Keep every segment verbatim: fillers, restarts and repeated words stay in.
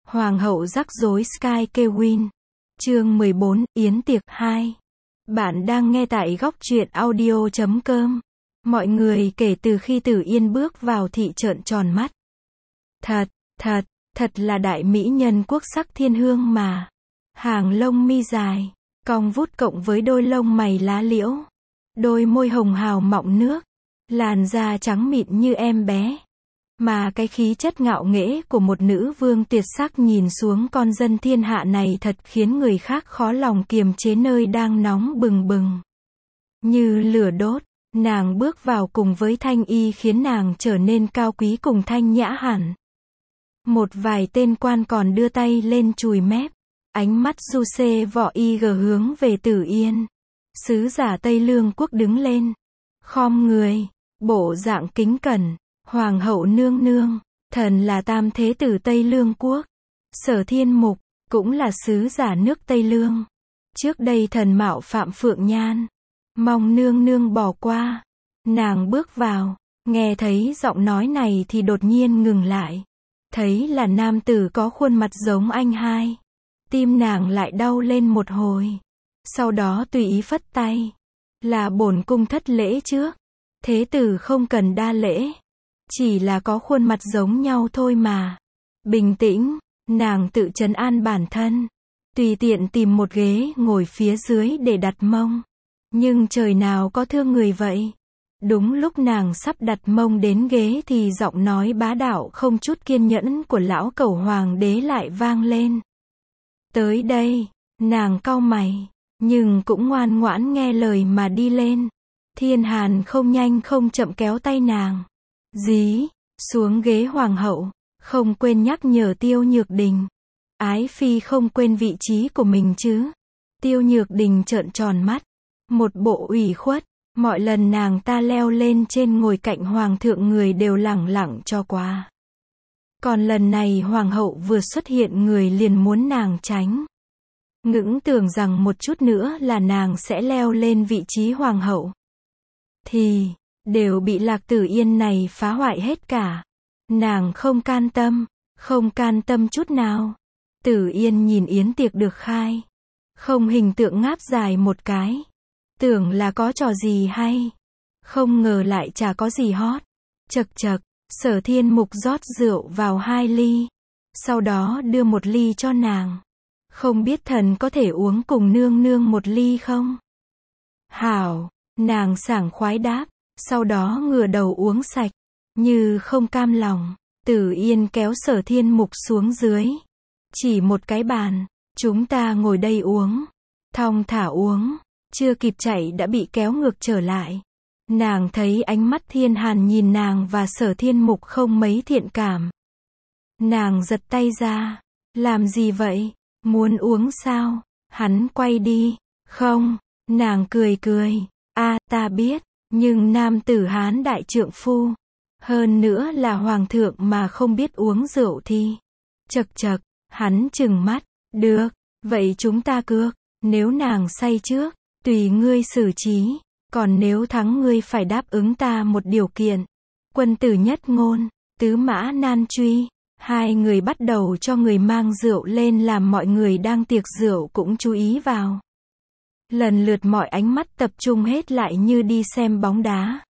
Hoàng hậu rắc rối Sky Kewin. Chương mười bốn, Yến tiệc hai. Bạn đang nghe tại góc truyện audio chấm com. Mọi người kể từ khi Tử Yên bước vào thị trợn tròn mắt. Thật, thật, thật là đại mỹ nhân quốc sắc thiên hương mà. Hàng lông mi dài, cong vút cộng với đôi lông mày lá liễu. Đôi môi hồng hào mọng nước. Làn da trắng mịn như em bé. Mà cái khí chất ngạo nghễ của một nữ vương tuyệt sắc nhìn xuống con dân thiên hạ này thật khiến người khác khó lòng kiềm chế nơi đang nóng bừng bừng. Như lửa đốt, nàng bước vào cùng với Thanh Y khiến nàng trở nên cao quý cùng thanh nhã hẳn. Một vài tên quan còn đưa tay lên chùi mép, ánh mắt du xê võ y gờ hướng về Tử Yên. Sứ giả Tây Lương quốc đứng lên, khom người, bộ dạng kính cẩn. Hoàng hậu nương nương, thần là tam thế tử Tây Lương quốc. Sở Thiên Mục, cũng là sứ giả nước Tây Lương. Trước đây thần mạo phạm Phượng Nhan. Mong nương nương bỏ qua. Nàng bước vào, nghe thấy giọng nói này thì đột nhiên ngừng lại. Thấy là nam tử có khuôn mặt giống anh hai. Tim nàng lại đau lên một hồi. Sau đó tùy ý phất tay. Là bổn cung thất lễ trước. Thế tử không cần đa lễ. Chỉ là có khuôn mặt giống nhau thôi mà. Bình tĩnh, nàng tự trấn an bản thân. Tùy tiện tìm một ghế ngồi phía dưới để đặt mông. Nhưng trời nào có thương người vậy. Đúng lúc nàng sắp đặt mông đến ghế thì giọng nói bá đạo không chút kiên nhẫn của lão cẩu hoàng đế lại vang lên. Tới đây, nàng cau mày, nhưng cũng ngoan ngoãn nghe lời mà đi lên. Thiên Hàn không nhanh không chậm kéo tay nàng. Dí, xuống ghế hoàng hậu, không quên nhắc nhở Tiêu Nhược Đình. Ái phi không quên vị trí của mình chứ. Tiêu Nhược Đình trợn tròn mắt, một bộ ủy khuất, mọi lần nàng ta leo lên trên ngồi cạnh hoàng thượng người đều lẳng lặng cho qua. Còn lần này hoàng hậu vừa xuất hiện người liền muốn nàng tránh. Ngưỡng tưởng rằng một chút nữa là nàng sẽ leo lên vị trí hoàng hậu. Thì đều bị Lạc Tử Yên này phá hoại hết cả. Nàng không can tâm, không can tâm chút nào. Tử Yên nhìn yến tiệc được khai, không hình tượng ngáp dài một cái. Tưởng là có trò gì hay, không ngờ lại chả có gì hot. Chật chật, Sở Thiên Mục rót rượu vào hai ly, sau đó đưa một ly cho nàng. Không biết thần có thể uống cùng nương nương một ly không? Hảo, nàng sảng khoái đáp. Sau đó ngửa đầu uống sạch, như không cam lòng. Tử Yên kéo Sở Thiên Mục xuống dưới. Chỉ một cái bàn, chúng ta ngồi đây uống. Thong thả uống, chưa kịp chạy đã bị kéo ngược trở lại. Nàng thấy ánh mắt Thiên Hàn nhìn nàng và Sở Thiên Mục không mấy thiện cảm. Nàng giật tay ra. Làm gì vậy? Muốn uống sao? Hắn quay đi. Không, nàng cười cười. A, ta biết. Nhưng nam tử Hán đại trượng phu, hơn nữa là hoàng thượng mà không biết uống rượu thì. Chật chật, hắn trừng mắt, được, vậy chúng ta cược, nếu nàng say trước, tùy ngươi xử trí, còn nếu thắng ngươi phải đáp ứng ta một điều kiện. Quân tử nhất ngôn, tứ mã nan truy, hai người bắt đầu cho người mang rượu lên làm mọi người đang tiệc rượu cũng chú ý vào. Lần lượt mọi ánh mắt tập trung hết lại như đi xem bóng đá.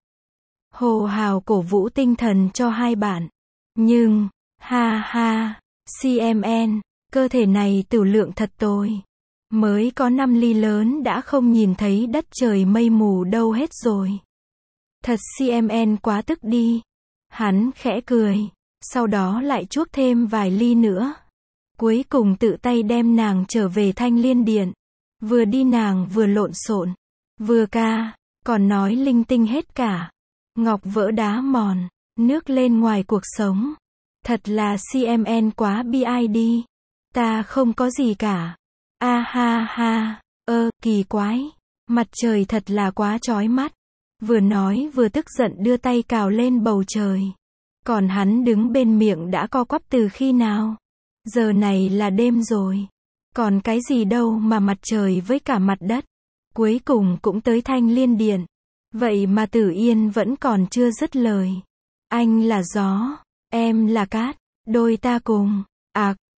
Hô hào cổ vũ tinh thần cho hai bạn. Nhưng, ha ha, xê em en, cơ thể này tửu lượng thật tồi. Mới có năm ly lớn đã không nhìn thấy đất trời mây mù đâu hết rồi. Thật xê em en quá tức đi. Hắn khẽ cười, sau đó lại chuốc thêm vài ly nữa. Cuối cùng tự tay đem nàng trở về Thanh Liên Điện. Vừa đi nàng vừa lộn xộn, vừa ca, còn nói linh tinh hết cả. Ngọc vỡ đá mòn, nước lên ngoài cuộc sống. Thật là xê em en quá bi ai đi. Ta không có gì cả. A ha ha, ơ, kỳ quái. Mặt trời thật là quá chói mắt. Vừa nói vừa tức giận đưa tay cào lên bầu trời. Còn hắn đứng bên miệng đã co quắp từ khi nào? Giờ này là đêm rồi. Còn cái gì đâu mà mặt trời với cả mặt đất. Cuối cùng cũng tới Thanh Liên Điện. Vậy mà Tử Yên vẫn còn chưa dứt lời. Anh là gió, em là cát, đôi ta cùng. Ạc,